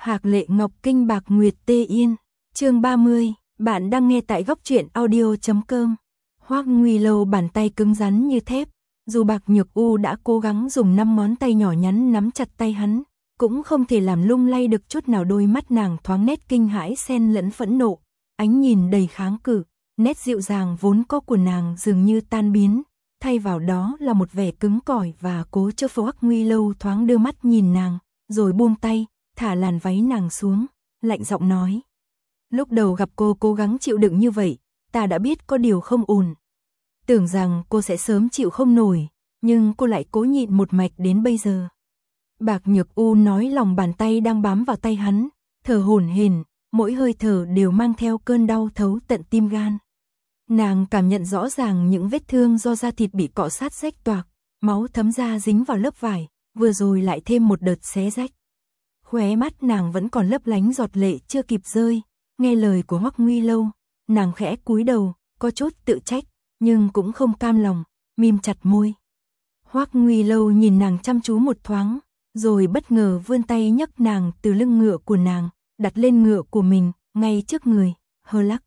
Hạc Lệ Ngọc Kinh Bạc Nguyệt Tê Yên. Chương 30, bạn đang nghe tại góc truyện audio.com. Hoắc Nguy Lâu bàn tay cứng rắn như thép, dù Bạc Nhược U đã cố gắng dùng 5 ngón tay nhỏ nhắn nắm chặt tay hắn, cũng không thể làm lung lay được chút nào. Đôi mắt nàng thoáng nét kinh hãi xen lẫn phẫn nộ, ánh nhìn đầy kháng cự, nét dịu dàng vốn có của nàng dường như tan biến, thay vào đó là một vẻ cứng cỏi và cố chấp. Hoắc Nguy Lâu thoáng đưa mắt nhìn nàng, rồi buông tay, thả làn váy nàng xuống, lạnh giọng nói: lúc đầu gặp cô cố gắng chịu đựng như vậy, ta đã biết có điều không ổn. Tưởng rằng cô sẽ sớm chịu không nổi, nhưng cô lại cố nhịn một mạch đến bây giờ. Bạc Nhược U nói, lòng bàn tay đang bám vào tay hắn, thở hổn hển, mỗi hơi thở đều mang theo cơn đau thấu tận tim gan. Nàng cảm nhận rõ ràng những vết thương do da thịt bị cọ sát rách toạc, máu thấm ra dính vào lớp vải, vừa rồi lại thêm một đợt xé rách. Khóe mắt nàng vẫn còn lấp lánh giọt lệ chưa kịp rơi. Nghe lời của Hoắc Nguy Lâu, nàng khẽ cúi đầu, có chút tự trách, nhưng cũng không cam lòng, mím chặt môi. Hoắc Nguy Lâu nhìn nàng chăm chú một thoáng, rồi bất ngờ vươn tay nhấc nàng từ lưng ngựa của nàng, đặt lên ngựa của mình, ngay trước người, hơ lắc.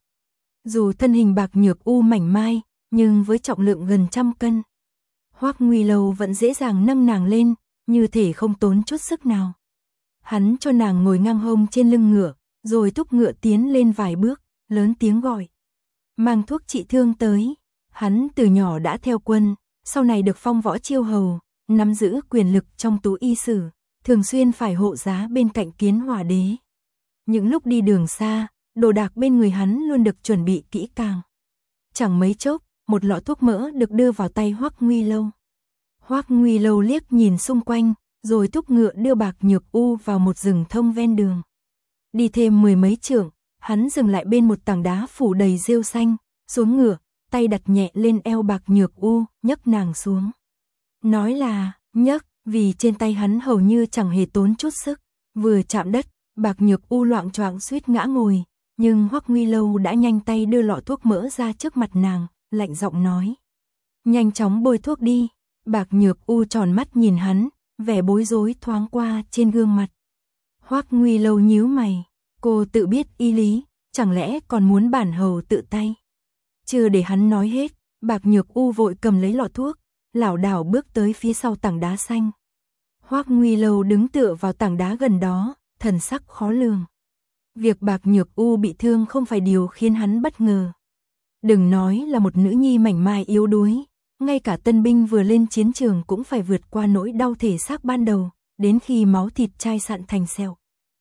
Dù thân hình Bạc Nhược U mảnh mai, nhưng với trọng lượng gần 100 cân, Hoắc Nguy Lâu vẫn dễ dàng nâng nàng lên, như thể không tốn chút sức nào. Hắn cho nàng ngồi ngang hông trên lưng ngựa, rồi thúc ngựa tiến lên vài bước, lớn tiếng gọi: mang thuốc trị thương tới. Hắn từ nhỏ đã theo quân, sau này được phong võ chiêu hầu, nắm giữ quyền lực trong tú y sử, thường xuyên phải hộ giá bên cạnh Kiến Hỏa Đế. Những lúc đi đường xa, đồ đạc bên người hắn luôn được chuẩn bị kỹ càng. Chẳng mấy chốc, một lọ thuốc mỡ được đưa vào tay Hoắc Nguy Lâu. Hoắc Nguy Lâu liếc nhìn xung quanh, rồi thúc ngựa đưa Bạc Nhược U vào một rừng thông ven đường. Đi thêm 10 mấy trượng, hắn dừng lại bên một tảng đá phủ đầy rêu xanh, xuống ngựa, tay đặt nhẹ lên eo Bạc Nhược U, nhấc nàng xuống. Nói là nhấc, vì trên tay hắn hầu như chẳng hề tốn chút sức. Vừa chạm đất, Bạc Nhược U loạng choạng suýt ngã ngồi, nhưng Hoắc Nguy Lâu đã nhanh tay đưa lọ thuốc mỡ ra trước mặt nàng, lạnh giọng nói: nhanh chóng bôi thuốc đi. Bạc Nhược U tròn mắt nhìn hắn, vẻ bối rối thoáng qua trên gương mặt. Hoắc Nguy Lâu nhíu mày, cô tự biết y lý, chẳng lẽ còn muốn bản hầu tự tay? Chưa để hắn nói hết, Bạc Nhược U vội cầm lấy lọ thuốc, lảo đảo bước tới phía sau tảng đá xanh. Hoắc Nguy Lâu đứng tựa vào tảng đá gần đó, thần sắc khó lường. Việc Bạc Nhược U bị thương không phải điều khiến hắn bất ngờ. Đừng nói là một nữ nhi mảnh mai yếu đuối, ngay cả tân binh vừa lên chiến trường cũng phải vượt qua nỗi đau thể xác ban đầu, đến khi máu thịt chai sạn thành sẹo.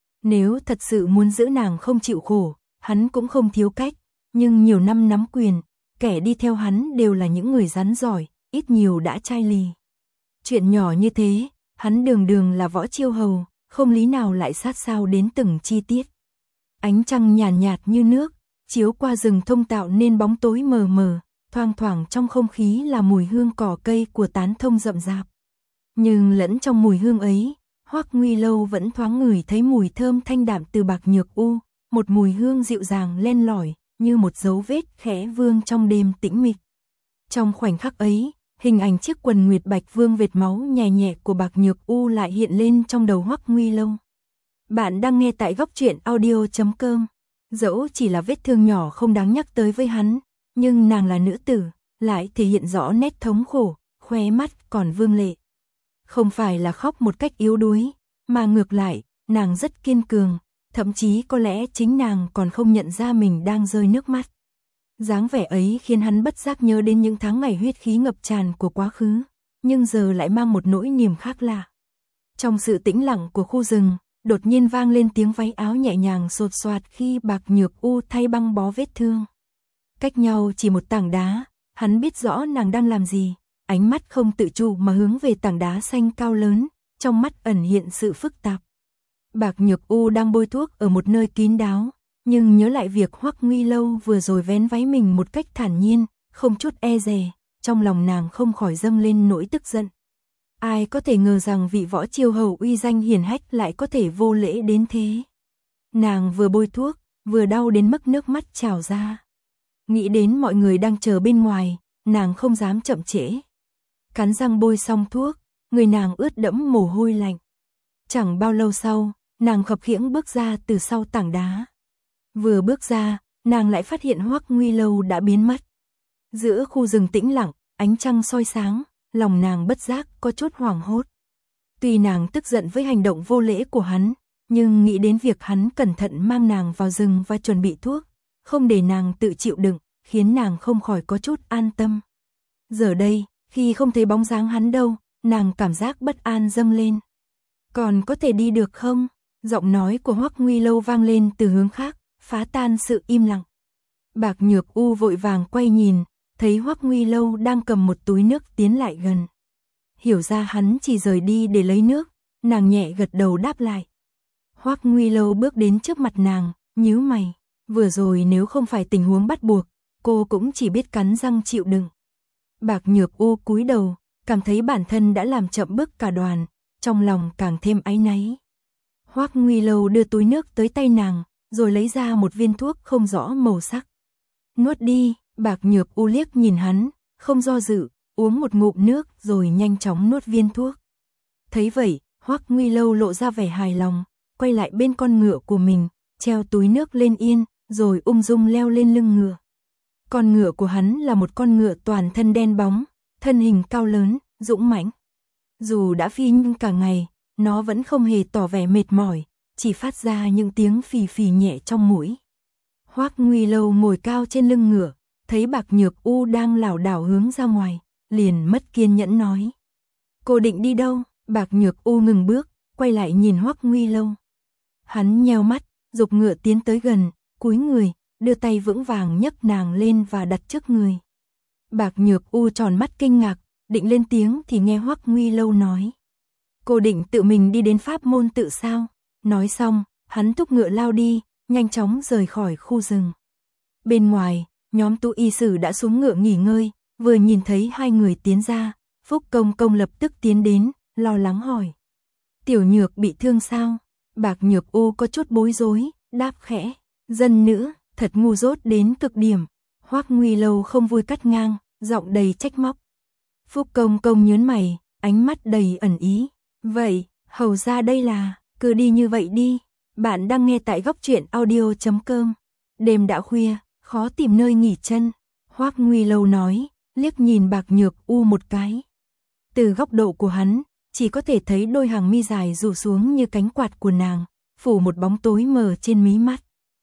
Nếu thật sự muốn giữ nàng không chịu khổ, hắn cũng không thiếu cách, nhưng nhiều năm nắm quyền, kẻ đi theo hắn đều là những người rắn giỏi, ít nhiều đã chai lì. Chuyện nhỏ như thế, hắn đường đường là võ chiêu hầu, không lý nào lại sát sao đến từng chi tiết. Ánh trăng nhàn nhạt như nước, chiếu qua rừng thông tạo nên bóng tối mờ mờ, thoang thoảng trong không khí là mùi hương cỏ cây của tán thông rậm rạp. Nhưng lẫn trong mùi hương ấy, Hoắc Nguy Lâu vẫn thoáng ngửi thấy mùi thơm thanh đạm từ Bạc Nhược U, một mùi hương dịu dàng len lỏi, như một dấu vết khẽ vương trong đêm tĩnh mịch. Trong khoảnh khắc ấy, hình ảnh chiếc quần nguyệt bạch vương vệt máu nhẹ nhẹ của Bạc Nhược U lại hiện lên trong đầu Hoắc Nguy Lâu. Bạn đang nghe tại góc truyện audio.com. Dẫu chỉ là vết thương nhỏ không đáng nhắc tới với hắn, nhưng nàng là nữ tử, lại thể hiện rõ nét thống khổ, khóe mắt còn vương lệ. Không phải là khóc một cách yếu đuối, mà ngược lại, nàng rất kiên cường, thậm chí có lẽ chính nàng còn không nhận ra mình đang rơi nước mắt. Dáng vẻ ấy khiến hắn bất giác nhớ đến những tháng ngày huyết khí ngập tràn của quá khứ, nhưng giờ lại mang một nỗi niềm khác lạ. Trong sự tĩnh lặng của khu rừng, đột nhiên vang lên tiếng váy áo nhẹ nhàng xột xoạt khi Bạc Nhược U thay băng bó vết thương. Cách nhau chỉ một tảng đá, hắn biết rõ nàng đang làm gì, ánh mắt không tự chủ mà hướng về tảng đá xanh cao lớn, trong mắt ẩn hiện sự phức tạp. Bạc Nhược U đang bôi thuốc ở một nơi kín đáo, nhưng nhớ lại việc Hoắc Nguy Lâu vừa rồi vén váy mình một cách thản nhiên, không chút e dè, trong lòng nàng không khỏi dâng lên nỗi tức giận. Ai có thể ngờ rằng vị võ chiêu hầu uy danh hiển hách lại có thể vô lễ đến thế. Nàng vừa bôi thuốc, vừa đau đến mức nước mắt trào ra. Nghĩ đến mọi người đang chờ bên ngoài, nàng không dám chậm trễ. Cắn răng bôi xong thuốc, người nàng ướt đẫm mồ hôi lạnh. Chẳng bao lâu sau, nàng khập khiễng bước ra từ sau tảng đá. Vừa bước ra, nàng lại phát hiện Hoắc Nguy Lâu đã biến mất. Giữa khu rừng tĩnh lặng, ánh trăng soi sáng, lòng nàng bất giác có chút hoảng hốt. Tuy nàng tức giận với hành động vô lễ của hắn, nhưng nghĩ đến việc hắn cẩn thận mang nàng vào rừng và chuẩn bị thuốc, không để nàng tự chịu đựng, khiến nàng không khỏi có chút an tâm. Giờ đây, khi không thấy bóng dáng hắn đâu, nàng cảm giác bất an dâng lên. Còn có thể đi được không? Giọng nói của Hoắc Nguy Lâu vang lên từ hướng khác, phá tan sự im lặng. Bạc Nhược U vội vàng quay nhìn, thấy Hoắc Nguy Lâu đang cầm một túi nước tiến lại gần. Hiểu ra hắn chỉ rời đi để lấy nước, nàng nhẹ gật đầu đáp lại. Hoắc Nguy Lâu bước đến trước mặt nàng, nhíu mày. Vừa rồi nếu không phải tình huống bắt buộc, cô cũng chỉ biết cắn răng chịu đựng. Bạc Nhược U cúi đầu, cảm thấy bản thân đã làm chậm bước cả đoàn, trong lòng càng thêm áy náy. Hoắc Nguy Lâu đưa túi nước tới tay nàng, rồi lấy ra một viên thuốc không rõ màu sắc. Nuốt đi, Bạc Nhược U liếc nhìn hắn, không do dự, uống một ngụm nước rồi nhanh chóng nuốt viên thuốc. Thấy vậy, Hoắc Nguy Lâu lộ ra vẻ hài lòng, quay lại bên con ngựa của mình, treo túi nước lên yên, rồi ung dung leo lên lưng ngựa. Con ngựa của hắn là một con ngựa toàn thân đen bóng, thân hình cao lớn, dũng mãnh. Dù đã phi nhưng cả ngày, nó vẫn không hề tỏ vẻ mệt mỏi, chỉ phát ra những tiếng phì phì nhẹ trong mũi. Hoắc Nguy Lâu ngồi cao trên lưng ngựa, thấy Bạc Nhược U đang lảo đảo hướng ra ngoài, liền mất kiên nhẫn nói. Cô định đi đâu? Bạc Nhược U ngừng bước, quay lại nhìn Hoắc Nguy Lâu. Hắn nheo mắt, giục ngựa tiến tới gần, cúi người, đưa tay vững vàng nhấc nàng lên và đặt trước người. Bạc Nhược U tròn mắt kinh ngạc, định lên tiếng thì nghe Hoắc Nguy Lâu nói. Cô định tự mình đi đến pháp môn tự sao? Nói xong, hắn thúc ngựa lao đi, nhanh chóng rời khỏi khu rừng. Bên ngoài, nhóm Tu Y Sử đã xuống ngựa nghỉ ngơi, vừa nhìn thấy hai người tiến ra, Phúc Công Công lập tức tiến đến, lo lắng hỏi. Tiểu Nhược bị thương sao? Bạc Nhược U có chút bối rối, đáp khẽ. Dân nữ, thật ngu dốt đến cực điểm. Hoắc Nguy Lâu không vui cắt ngang, giọng đầy trách móc. Phúc Công Công nhớn mày, ánh mắt đầy ẩn ý. Vậy, hầu ra đây là, cứ đi như vậy đi. Bạn đang nghe tại góc truyện audio.com. Đêm đã khuya, khó tìm nơi nghỉ chân. Hoắc Nguy Lâu nói, liếc nhìn Bạc Nhược U một cái. Từ góc độ của hắn, chỉ có thể thấy đôi hàng mi dài rủ xuống như cánh quạt của nàng, phủ một bóng tối mờ trên mí mắt.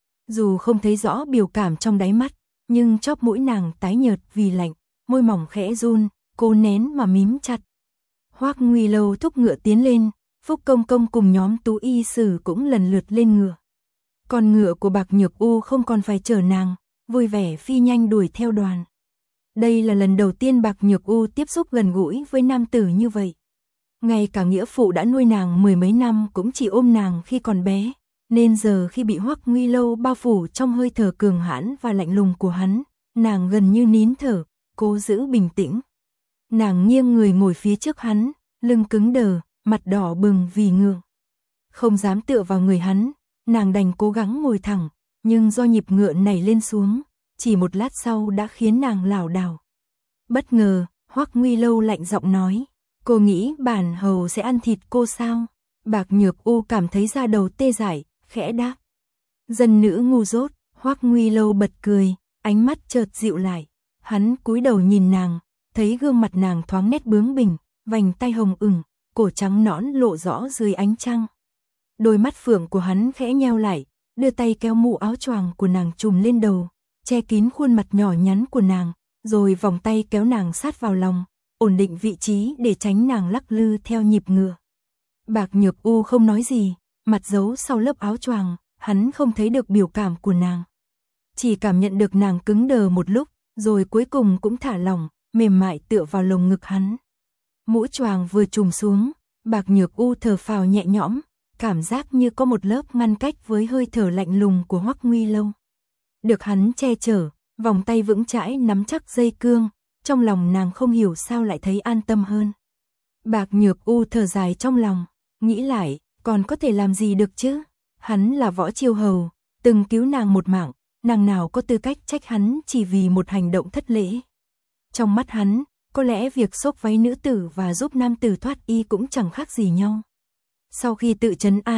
Dù không thấy rõ biểu cảm trong đáy mắt, nhưng chóp mũi nàng tái nhợt vì lạnh, môi mỏng khẽ run, cô nén mà mím chặt. Hoắc Nguy Lâu thúc ngựa tiến lên, Phúc Công Công cùng nhóm Tú Y Sử cũng lần lượt lên ngựa. Con ngựa của Bạc Nhược U không còn phải chở nàng, vui vẻ phi nhanh đuổi theo đoàn. Đây là lần đầu tiên Bạc Nhược U tiếp xúc gần gũi với nam tử như vậy. Ngay cả nghĩa phụ đã nuôi nàng mười mấy năm cũng chỉ ôm nàng khi còn bé, nên giờ khi bị Hoắc Nguy Lâu bao phủ trong hơi thở cường hãn và lạnh lùng của hắn, nàng gần như nín thở, cố giữ bình tĩnh. Nàng nghiêng người ngồi phía trước hắn, lưng cứng đờ, mặt đỏ bừng vì ngượng. Không dám tựa vào người hắn, nàng đành cố gắng ngồi thẳng, nhưng do nhịp ngựa nảy lên xuống, chỉ một lát sau đã khiến nàng lảo đảo. Bất ngờ, Hoắc Nguy Lâu lạnh giọng nói, cô nghĩ bản hầu sẽ ăn thịt cô sao? Bạc Nhược U cảm thấy da đầu tê dại, khẽ đáp. Dân nữ ngu dốt. Hoắc Nguy Lâu bật cười, ánh mắt chợt dịu lại. Hắn cúi đầu nhìn nàng, thấy gương mặt nàng thoáng nét bướng bỉnh, vành tay hồng ửng, cổ trắng nõn lộ rõ dưới ánh trăng. Đôi mắt phượng của hắn khẽ nheo lại, đưa tay kéo mũ áo choàng của nàng trùm lên đầu, che kín khuôn mặt nhỏ nhắn của nàng, rồi vòng tay kéo nàng sát vào lòng, ổn định vị trí để tránh nàng lắc lư theo nhịp ngựa. Bạc Nhược U không nói gì, mặt giấu sau lớp áo choàng, hắn không thấy được biểu cảm của nàng. Chỉ cảm nhận được nàng cứng đờ một lúc, rồi cuối cùng cũng thả lỏng, mềm mại tựa vào lồng ngực hắn. Mũ choàng vừa trùm xuống, Bạc Nhược U thở phào nhẹ nhõm, cảm giác như có một lớp ngăn cách với hơi thở lạnh lùng của Hoắc Nguy Lâu. Được hắn che chở, vòng tay vững chãi nắm chắc dây cương, trong lòng nàng không hiểu sao lại thấy an tâm hơn. Bạc Nhược U thở dài trong lòng, nghĩ lại, còn có thể làm gì được chứ? Hắn là Võ Chiêu Hầu, từng cứu nàng một mạng, nàng nào có tư cách trách hắn chỉ vì một hành động thất lễ. Trong mắt hắn, có lẽ việc xốc váy nữ tử và giúp nam tử thoát y cũng chẳng khác gì nhau. Sau khi tự trấn an,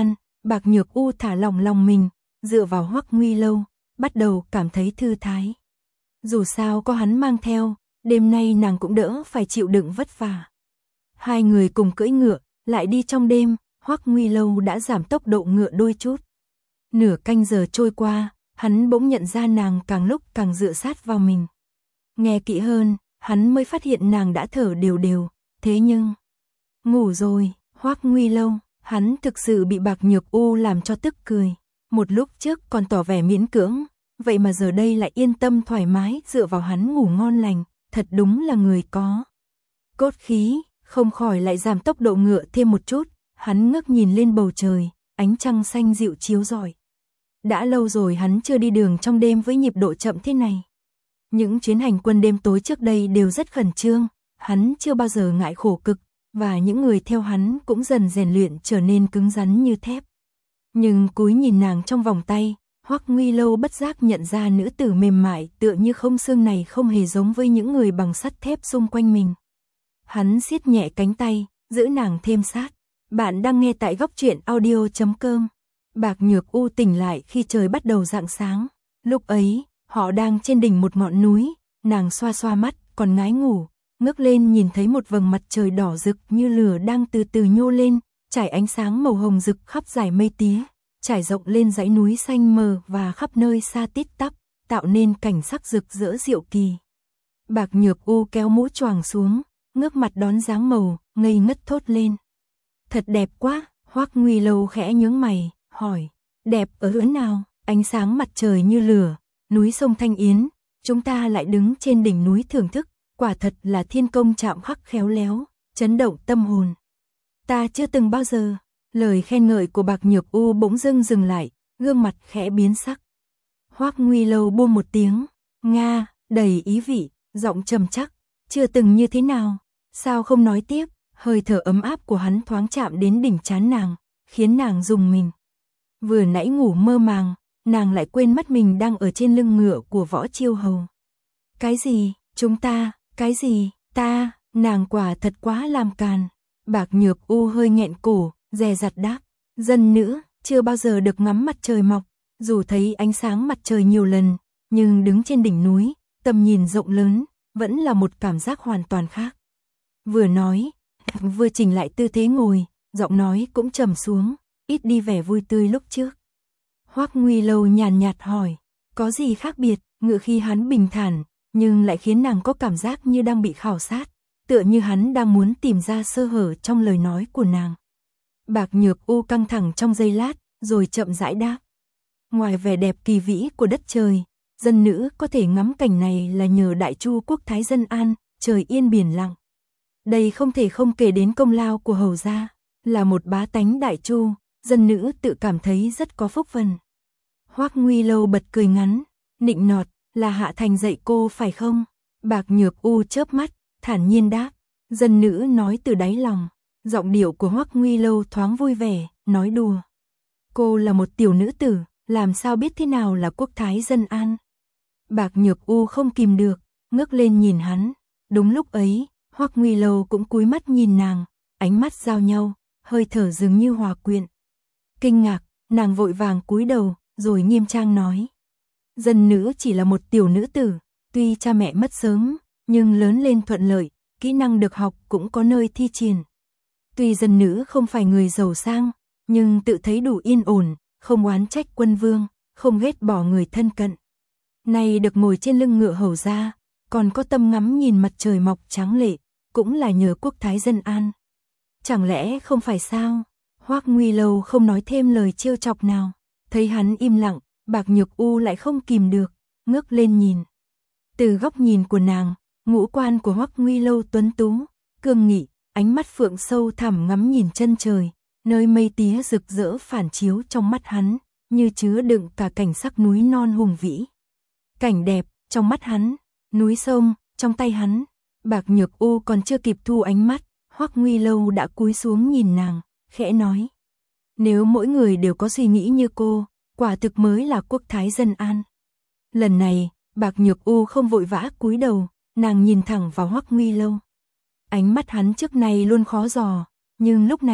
Bạc Nhược U thả lỏng lòng mình, dựa vào Hoắc Nguy Lâu, bắt đầu cảm thấy thư thái. Dù sao có hắn mang theo, đêm nay nàng cũng đỡ phải chịu đựng vất vả. Hai người cùng cưỡi ngựa, lại đi trong đêm, Hoắc Nguy Lâu đã giảm tốc độ ngựa đôi chút. Nửa canh giờ trôi qua, hắn bỗng nhận ra nàng càng lúc càng dựa sát vào mình. Nghe kỹ hơn, hắn mới phát hiện nàng đã thở đều đều, thế nhưng... Ngủ rồi, Hoắc Nguy Lâu, hắn thực sự bị Bạc Nhược U làm cho tức cười. Một lúc trước còn tỏ vẻ miễn cưỡng, vậy mà giờ đây lại yên tâm thoải mái dựa vào hắn ngủ ngon lành, thật đúng là người có cốt khí, không khỏi lại giảm tốc độ ngựa thêm một chút, hắn ngước nhìn lên bầu trời, ánh trăng xanh dịu chiếu rọi. Đã lâu rồi hắn chưa đi đường trong đêm với nhịp độ chậm thế này. Những chuyến hành quân đêm tối trước đây đều rất khẩn trương, hắn chưa bao giờ ngại khổ cực, và những người theo hắn cũng dần rèn luyện trở nên cứng rắn như thép. Nhưng cúi nhìn nàng trong vòng tay, Hoắc Nguy Lâu bất giác nhận ra nữ tử mềm mại tựa như không xương này không hề giống với những người bằng sắt thép xung quanh mình. Hắn siết nhẹ cánh tay, giữ nàng thêm sát. Bạn đang nghe tại góc truyện audio.com. Bạc Nhược U tỉnh lại khi trời bắt đầu rạng sáng. Lúc ấy, họ đang trên đỉnh một ngọn núi, nàng xoa xoa mắt, còn ngái ngủ, ngước lên nhìn thấy một vầng mặt trời đỏ rực như lửa đang từ từ nhô lên, trải ánh sáng màu hồng rực khắp dải mây tía, trải rộng lên dãy núi xanh mờ và khắp nơi xa tít tắp, tạo nên cảnh sắc rực rỡ diệu kỳ. Bạc Nhược U kéo mũ choàng xuống, ngước mặt đón dáng màu, ngây ngất thốt lên. Thật đẹp quá, Hoắc Nguy Lâu khẽ nhướng mày, hỏi, đẹp ở hướng nào? Ánh sáng mặt trời như lửa, núi sông Thanh Yến, chúng ta lại đứng trên đỉnh núi thưởng thức, quả thật là thiên công chạm khắc khéo léo, chấn động tâm hồn. Ta chưa từng bao giờ, lời khen ngợi của Bạc Nhược U bỗng dưng dừng lại, gương mặt khẽ biến sắc. Hoắc Nguy Lâu buông một tiếng, nga, đầy ý vị, giọng trầm chắc, chưa từng như thế nào, sao không nói tiếp, hơi thở ấm áp của hắn thoáng chạm đến đỉnh trán nàng, khiến nàng rùng mình. Vừa nãy ngủ mơ màng, nàng lại quên mất mình đang ở trên lưng ngựa của Võ Chiêu Hầu. Cái gì, chúng ta, cái gì, ta, nàng quả thật quá làm càn. Bạc Nhược U hơi nghẹn cổ, dè dặt đáp, dân nữ, chưa bao giờ được ngắm mặt trời mọc, dù thấy ánh sáng mặt trời nhiều lần, nhưng đứng trên đỉnh núi, tầm nhìn rộng lớn, vẫn là một cảm giác hoàn toàn khác. Vừa nói, vừa chỉnh lại tư thế ngồi, giọng nói cũng trầm xuống, ít đi vẻ vui tươi lúc trước. Hoắc Nguy Lâu nhàn nhạt hỏi, có gì khác biệt? Ngự khi hắn bình thản, nhưng lại khiến nàng có cảm giác như đang bị khảo sát, tựa như hắn đang muốn tìm ra sơ hở trong lời nói của nàng. Bạc Nhược U căng thẳng trong giây lát, rồi chậm rãi đáp. Ngoài vẻ đẹp kỳ vĩ của đất trời, dân nữ có thể ngắm cảnh này là nhờ Đại Chu quốc thái dân an, trời yên biển lặng. Đây không thể không kể đến công lao của hầu gia, là một bá tánh Đại Chu, dân nữ tự cảm thấy rất có phúc phần. Hoắc Nguy Lâu bật cười ngắn, nịnh nọt, là Hạ Thành dạy cô phải không? Bạc Nhược U chớp mắt, thản nhiên đáp, dân nữ nói từ đáy lòng. Giọng điệu của Hoắc Nguy Lâu thoáng vui vẻ, nói đùa. Cô là một tiểu nữ tử, làm sao biết thế nào là quốc thái dân an? Bạc Nhược U không kìm được, ngước lên nhìn hắn. Đúng lúc ấy, Hoắc Nguy Lâu cũng cúi mắt nhìn nàng, ánh mắt giao nhau, hơi thở dường như hòa quyện. Kinh ngạc, nàng vội vàng cúi đầu, rồi nghiêm trang nói. Dân nữ chỉ là một tiểu nữ tử, tuy cha mẹ mất sớm, nhưng lớn lên thuận lợi, kỹ năng được học cũng có nơi thi triển. Tuy dân nữ không phải người giàu sang, nhưng tự thấy đủ yên ổn, không oán trách quân vương, không ghét bỏ người thân cận. Nay được ngồi trên lưng ngựa hầu gia, còn có tâm ngắm nhìn mặt trời mọc tráng lệ, cũng là nhờ quốc thái dân an. Chẳng lẽ không phải sao? Hoắc Nguy Lâu không nói thêm lời trêu chọc nào, thấy hắn im lặng, Bạc Nhược U lại không kìm được, ngước lên nhìn. Từ góc nhìn của nàng, ngũ quan của Hoắc Nguy Lâu tuấn tú, cương nghị, ánh mắt phượng sâu thẳm ngắm nhìn chân trời, nơi mây tía rực rỡ phản chiếu trong mắt hắn, như chứa đựng cả cảnh sắc núi non hùng vĩ. Cảnh đẹp, trong mắt hắn, núi sông, trong tay hắn. Bạc Nhược U còn chưa kịp thu ánh mắt, Hoắc Nguy Lâu đã cúi xuống nhìn nàng, khẽ nói. Nếu mỗi người đều có suy nghĩ như cô, quả thực mới là quốc thái dân an. Lần này, Bạc Nhược U không vội vã cúi đầu, nàng nhìn thẳng vào Hoắc Nguy Lâu. Ánh mắt hắn trước này luôn khó dò, nhưng lúc này,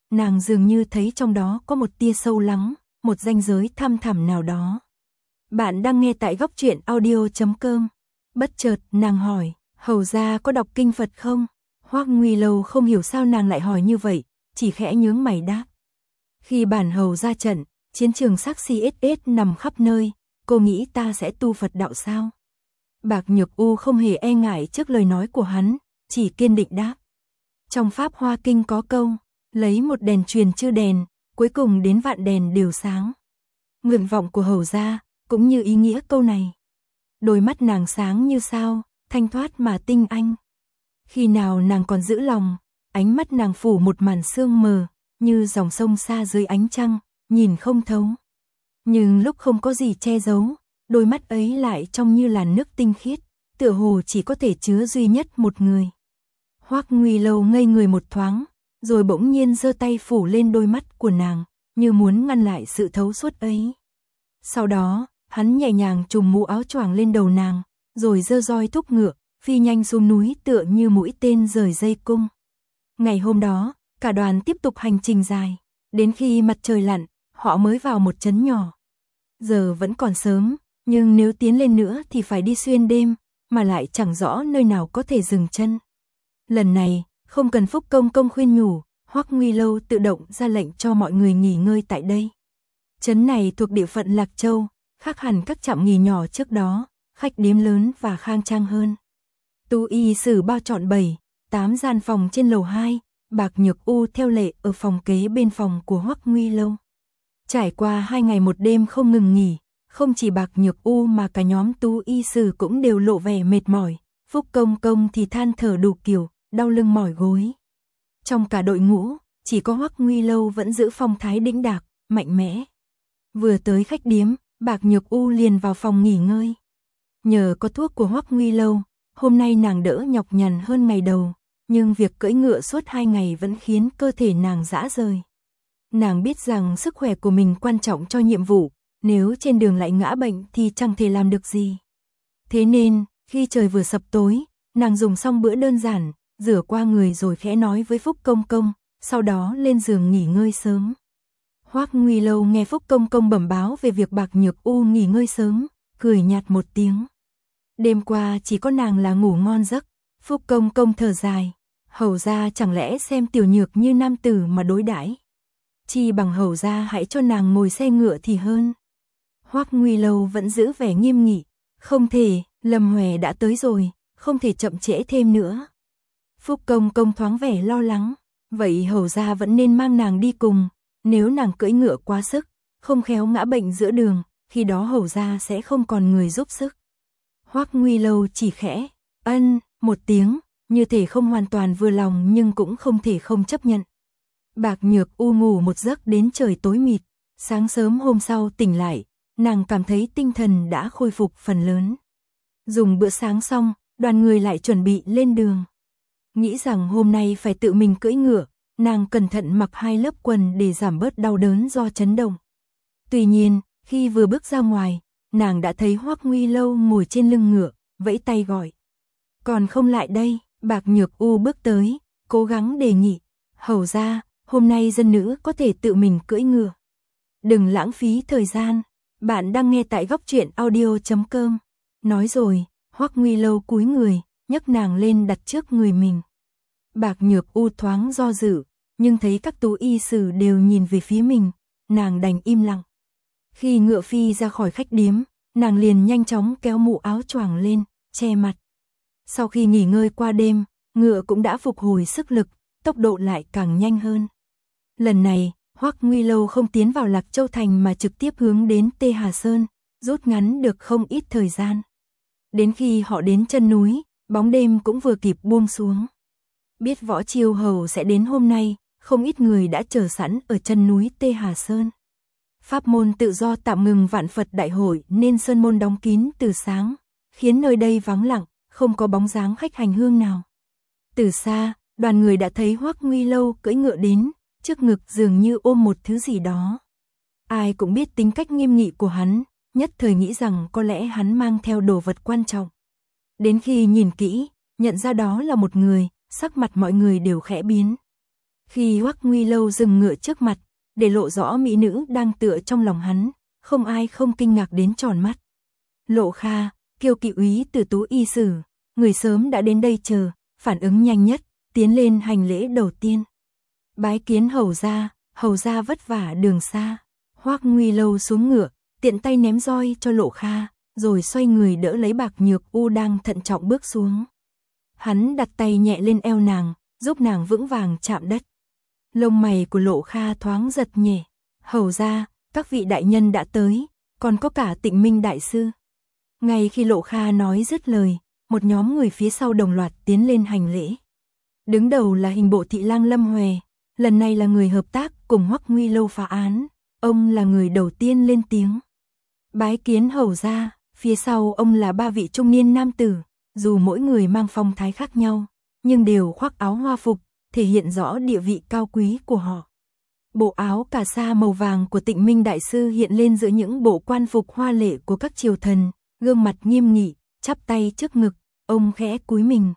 nàng dường như thấy trong đó có một tia sâu lắng, một ranh giới thăm thẳm nào đó. Bạn đang nghe tại góc truyện audio.com. Bất chợt nàng hỏi, hầu gia có đọc kinh Phật không? Hoắc Nguy Lâu không hiểu sao nàng lại hỏi như vậy, chỉ khẽ nhướng mày đáp. Khi bản hầu ra trận, chiến trường sắc CSS nằm khắp nơi, cô nghĩ ta sẽ tu Phật đạo sao? Bạc Nhược U không hề e ngại trước lời nói của hắn, chỉ kiên định đáp. Trong Pháp Hoa Kinh có câu, lấy một đèn truyền chư đèn, cuối cùng đến vạn đèn đều sáng. Nguyện vọng của hầu gia cũng như ý nghĩa câu này. Đôi mắt nàng sáng như sao, thanh thoát mà tinh anh. Khi nào nàng còn giữ lòng, ánh mắt nàng phủ một màn sương mờ, như dòng sông xa dưới ánh trăng, nhìn không thấu. Nhưng lúc không có gì che giấu, đôi mắt ấy lại trông như làn nước tinh khiết, tựa hồ chỉ có thể chứa duy nhất một người. Hoắc Nguy Lâu ngây người một thoáng, rồi bỗng nhiên giơ tay phủ lên đôi mắt của nàng, như muốn ngăn lại sự thấu suốt ấy. Sau đó, hắn nhẹ nhàng trùm mũ áo choàng lên đầu nàng, rồi giơ roi thúc ngựa, phi nhanh xuống núi tựa như mũi tên rời dây cung. Ngày hôm đó, cả đoàn tiếp tục hành trình dài, đến khi mặt trời lặn, họ mới vào một trấn nhỏ. Giờ vẫn còn sớm, nhưng nếu tiến lên nữa thì phải đi xuyên đêm, mà lại chẳng rõ nơi nào có thể dừng chân. Lần này, không cần Phúc Công Công khuyên nhủ, Hoắc Nguy Lâu tự động ra lệnh cho mọi người nghỉ ngơi tại đây. Trấn này thuộc địa phận Lạc Châu, khác hẳn các trạm nghỉ nhỏ trước đó, khách điếm lớn và khang trang hơn. Tu y sử bao trọn 7-8 gian phòng trên lầu 2, Bạc Nhược U theo lệ ở phòng kế bên phòng của Hoắc Nguy Lâu. Trải qua 2 ngày một đêm không ngừng nghỉ, không chỉ Bạc Nhược U mà cả nhóm tu y sử cũng đều lộ vẻ mệt mỏi, Phúc Công Công thì than thở đủ kiểu, đau lưng mỏi gối. Trong cả đội ngũ, chỉ có Hoắc Nguy Lâu vẫn giữ phong thái đĩnh đạc, mạnh mẽ. Vừa tới khách điếm, Bạc Nhược U liền vào phòng nghỉ ngơi. Nhờ có thuốc của Hoắc Nguy Lâu, hôm nay nàng đỡ nhọc nhằn hơn ngày đầu, nhưng việc cưỡi ngựa suốt 2 ngày vẫn khiến cơ thể nàng rã rời. Nàng biết rằng sức khỏe của mình quan trọng cho nhiệm vụ, nếu trên đường lại ngã bệnh thì chẳng thể làm được gì. Thế nên, khi trời vừa sập tối, nàng dùng xong bữa đơn giản, rửa qua người rồi khẽ nói với Phúc Công Công, sau đó lên giường nghỉ ngơi sớm. Hoắc Nguy Lâu nghe Phúc Công Công bẩm báo về việc Bạc Nhược U nghỉ ngơi sớm, cười nhạt một tiếng. Đêm qua chỉ có nàng là ngủ ngon giấc. Phúc Công Công thở dài, hầu gia chẳng lẽ xem tiểu nhược như nam tử mà đối đãi? Chi bằng hầu gia hãy cho nàng ngồi xe ngựa thì hơn. Hoắc Nguy Lâu vẫn giữ vẻ nghiêm nghị, không thể, Lâm Huệ đã tới rồi, không thể chậm trễ thêm nữa. Phúc Công Công thoáng vẻ lo lắng, vậy hầu gia vẫn nên mang nàng đi cùng, nếu nàng cưỡi ngựa quá sức, không khéo ngã bệnh giữa đường, khi đó hầu gia sẽ không còn người giúp sức. Hoắc Nguy Lâu chỉ khẽ ân một tiếng, như thể không hoàn toàn vừa lòng nhưng cũng không thể không chấp nhận. Bạc Nhược U ngủ một giấc đến trời tối mịt, sáng sớm hôm sau tỉnh lại, nàng cảm thấy tinh thần đã khôi phục phần lớn. Dùng bữa sáng xong, đoàn người lại chuẩn bị lên đường. Nghĩ rằng hôm nay phải tự mình cưỡi ngựa, nàng cẩn thận mặc 2 lớp quần để giảm bớt đau đớn do chấn động. Tuy nhiên, khi vừa bước ra ngoài, nàng đã thấy Hoắc Nguy Lâu ngồi trên lưng ngựa, vẫy tay gọi. Còn không lại đây, Bạc Nhược U bước tới, cố gắng đề nghị, hầu gia, hôm nay dân nữ có thể tự mình cưỡi ngựa. Đừng lãng phí thời gian, bạn đang nghe tại góc truyện audio.com. Nói rồi, Hoắc Nguy Lâu cúi người, nhấc nàng lên đặt trước người mình. Bạc Nhược U thoáng do dự, nhưng thấy các tú y sử đều nhìn về phía mình, nàng đành im lặng. Khi ngựa phi ra khỏi khách điếm, nàng liền nhanh chóng kéo mũ áo choàng lên, che mặt. Sau khi nghỉ ngơi qua đêm, ngựa cũng đã phục hồi sức lực, tốc độ lại càng nhanh hơn. Lần này, Hoắc Nguy Lâu không tiến vào Lạc Châu Thành mà trực tiếp hướng đến Tê Hà Sơn, rút ngắn được không ít thời gian. Đến khi họ đến chân núi, bóng đêm cũng vừa kịp buông xuống. Biết Võ Chiêu Hầu sẽ đến hôm nay, không ít người đã chờ sẵn ở chân núi Tê Hà Sơn. Pháp môn tự do tạm ngừng Vạn Phật Đại hội nên sơn môn đóng kín từ sáng, khiến nơi đây vắng lặng, không có bóng dáng khách hành hương nào. Từ xa, đoàn người đã thấy Hoắc Nguy Lâu cưỡi ngựa đến, trước ngực dường như ôm một thứ gì đó. Ai cũng biết tính cách nghiêm nghị của hắn, nhất thời nghĩ rằng có lẽ hắn mang theo đồ vật quan trọng. Đến khi nhìn kỹ, nhận ra đó là một người, sắc mặt mọi người đều khẽ biến. Khi Hoắc Nguy Lâu dừng ngựa trước mặt, để lộ rõ mỹ nữ đang tựa trong lòng hắn, không ai không kinh ngạc đến tròn mắt. Lộ Kha, Kiêu Kỵ úy từ Tú Y Sử, người sớm đã đến đây chờ, phản ứng nhanh nhất, tiến lên hành lễ đầu tiên. Bái kiến hầu gia vất vả đường xa. Hoắc Nguy Lâu xuống ngựa, tiện tay ném roi cho Lộ Kha, rồi xoay người đỡ lấy Bạc Nhược U đang thận trọng bước xuống. Hắn đặt tay nhẹ lên eo nàng, giúp nàng vững vàng chạm đất. Lông mày của Lộ Kha thoáng giật nhẹ. Hầu gia, các vị đại nhân đã tới, còn có cả Tịnh Minh đại sư. Ngay khi Lộ Kha nói dứt lời, một nhóm người phía sau đồng loạt tiến lên hành lễ. Đứng đầu là hình bộ thị lang Lâm Huệ, lần này là người hợp tác cùng Hoắc Nguy Lâu phá án, ông là người đầu tiên lên tiếng. Bái kiến hầu gia, phía sau ông là ba vị trung niên nam tử, dù mỗi người mang phong thái khác nhau, nhưng đều khoác áo hoa phục, thể hiện rõ địa vị cao quý của họ. Bộ áo cà sa màu vàng của Tịnh Minh đại sư hiện lên giữa những bộ quan phục hoa lệ của các triều thần, gương mặt nghiêm nghị, chắp tay trước ngực, ông khẽ cúi mình.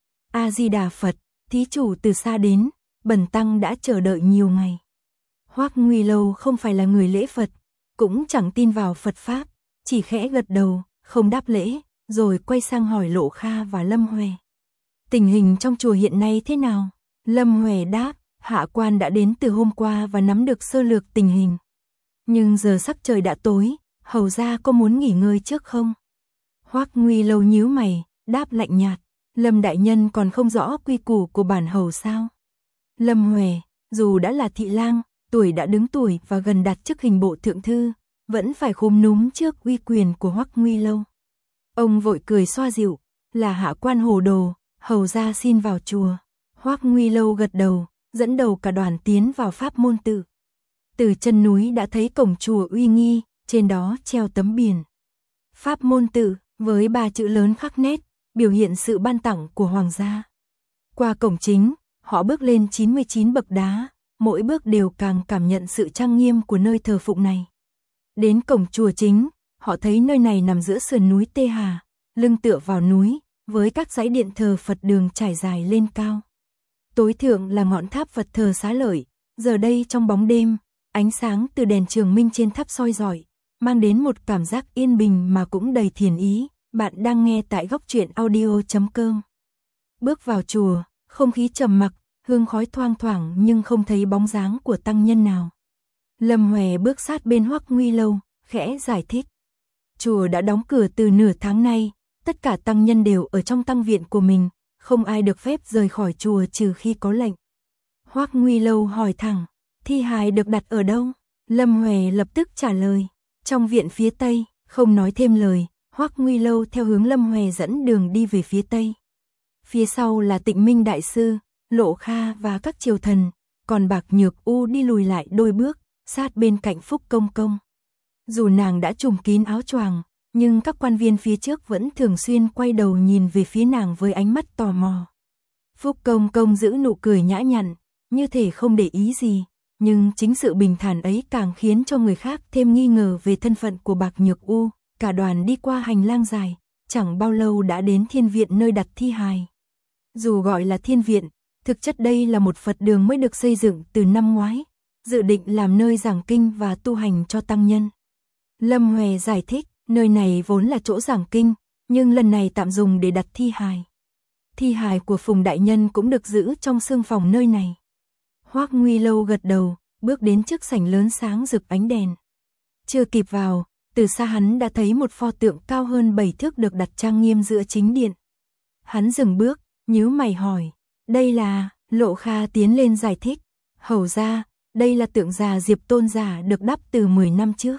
A Di Đà Phật, thí chủ từ xa đến, bần tăng đã chờ đợi nhiều ngày. Hoắc Nguy Lâu không phải là người lễ Phật, cũng chẳng tin vào Phật pháp, chỉ khẽ gật đầu, không đáp lễ, rồi quay sang hỏi Lộ Kha và Lâm Huệ. Tình hình trong chùa hiện nay thế nào? Lâm Huệ đáp, hạ quan đã đến từ hôm qua và nắm được sơ lược tình hình. Nhưng giờ sắc trời đã tối, hầu gia có muốn nghỉ ngơi trước không? Hoắc Nguy Lâu nhíu mày, đáp lạnh nhạt, Lâm đại nhân còn không rõ quy củ của bản hầu sao? Lâm Huệ, dù đã là thị lang, tuổi đã đứng tuổi và gần đạt chức hình bộ thượng thư, vẫn phải khúm núm trước uy quyền của Hoắc Nguy Lâu. Ông vội cười xoa dịu, là hạ quan hồ đồ, hầu gia xin vào chùa. Hoắc Nguy Lâu gật đầu, dẫn đầu cả đoàn tiến vào pháp môn tự. Từ chân núi đã thấy cổng chùa uy nghi, trên đó treo tấm biển. Pháp môn tự, với 3 chữ lớn khắc nét, biểu hiện sự ban tặng của hoàng gia. Qua cổng chính, họ bước lên 99 bậc đá, mỗi bước đều càng cảm nhận sự trang nghiêm của nơi thờ phụng này. Đến cổng chùa chính, họ thấy nơi này nằm giữa sườn núi Tê Hà, lưng tựa vào núi, với các dãy điện thờ Phật đường trải dài lên cao. Tối thượng là ngọn tháp Phật thờ Xá Lợi, giờ đây trong bóng đêm, ánh sáng từ đèn trường minh trên tháp soi rọi, mang đến một cảm giác yên bình mà cũng đầy thiền ý. Bạn đang nghe tại Góc Truyện Audio.com. Bước vào chùa, không khí trầm mặc, hương khói thoang thoảng nhưng không thấy bóng dáng của tăng nhân nào. Lâm Huệ bước sát bên Hoắc Nguy Lâu, khẽ giải thích. Chùa đã đóng cửa từ nửa tháng nay, tất cả tăng nhân đều ở trong tăng viện của mình, không ai được phép rời khỏi chùa trừ khi có lệnh. Hoắc Nguy Lâu hỏi thẳng, thi hài được đặt ở đâu? Lâm Huệ lập tức trả lời, trong viện phía tây, không nói thêm lời. Hoắc Nguy Lâu theo hướng Lâm Huệ dẫn đường đi về phía tây. Phía sau là Tịnh Minh đại sư, Lộ Kha và các triều thần, còn Bạc Nhược U đi lùi lại đôi bước, sát bên cạnh Phúc Công Công. Dù nàng đã trùm kín áo choàng, nhưng các quan viên phía trước vẫn thường xuyên quay đầu nhìn về phía nàng với ánh mắt tò mò. Phúc Công Công giữ nụ cười nhã nhặn, như thể không để ý gì, nhưng chính sự bình thản ấy càng khiến cho người khác thêm nghi ngờ về thân phận của Bạc Nhược U. Cả đoàn đi qua hành lang dài, chẳng bao lâu đã đến thiên viện nơi đặt thi hài. Dù gọi là thiên viện, thực chất đây là một Phật đường mới được xây dựng từ năm ngoái, dự định làm nơi giảng kinh và tu hành cho tăng nhân. Lâm Huệ giải thích, nơi này vốn là chỗ giảng kinh, nhưng lần này tạm dùng để đặt thi hài. Thi hài của Phùng đại nhân cũng được giữ trong xương phòng nơi này. Hoắc Nguy Lâu gật đầu, bước đến trước sảnh lớn sáng rực ánh đèn. Chưa kịp vào, từ xa hắn đã thấy một pho tượng cao hơn 7 thước được đặt trang nghiêm giữa chính điện. Hắn dừng bước, nhíu mày hỏi, đây là... Lộ Kha tiến lên giải thích, hầu ra, đây là tượng già Diệp Tôn giả được đắp từ 10 năm trước.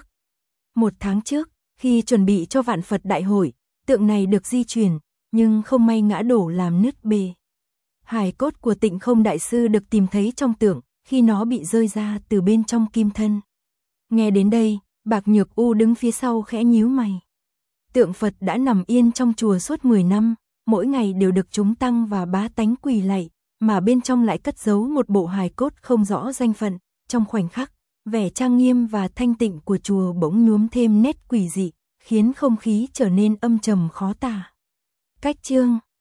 1 tháng trước, khi chuẩn bị cho Vạn Phật Đại hội, tượng này được di chuyển, nhưng không may ngã đổ làm nứt bề. Hài cốt của Tịnh Không đại sư được tìm thấy trong tượng, khi nó bị rơi ra từ bên trong kim thân. Nghe đến đây, Bạc Nhược U đứng phía sau khẽ nhíu mày. Tượng Phật đã nằm yên trong chùa suốt 10 năm, mỗi ngày đều được chúng tăng và bá tánh quỳ lạy, mà bên trong lại cất giấu một bộ hài cốt không rõ danh phận. Trong khoảnh khắc, vẻ trang nghiêm và thanh tịnh của chùa bỗng nhuốm thêm nét quỷ dị, khiến không khí trở nên âm trầm khó tả. Cách chương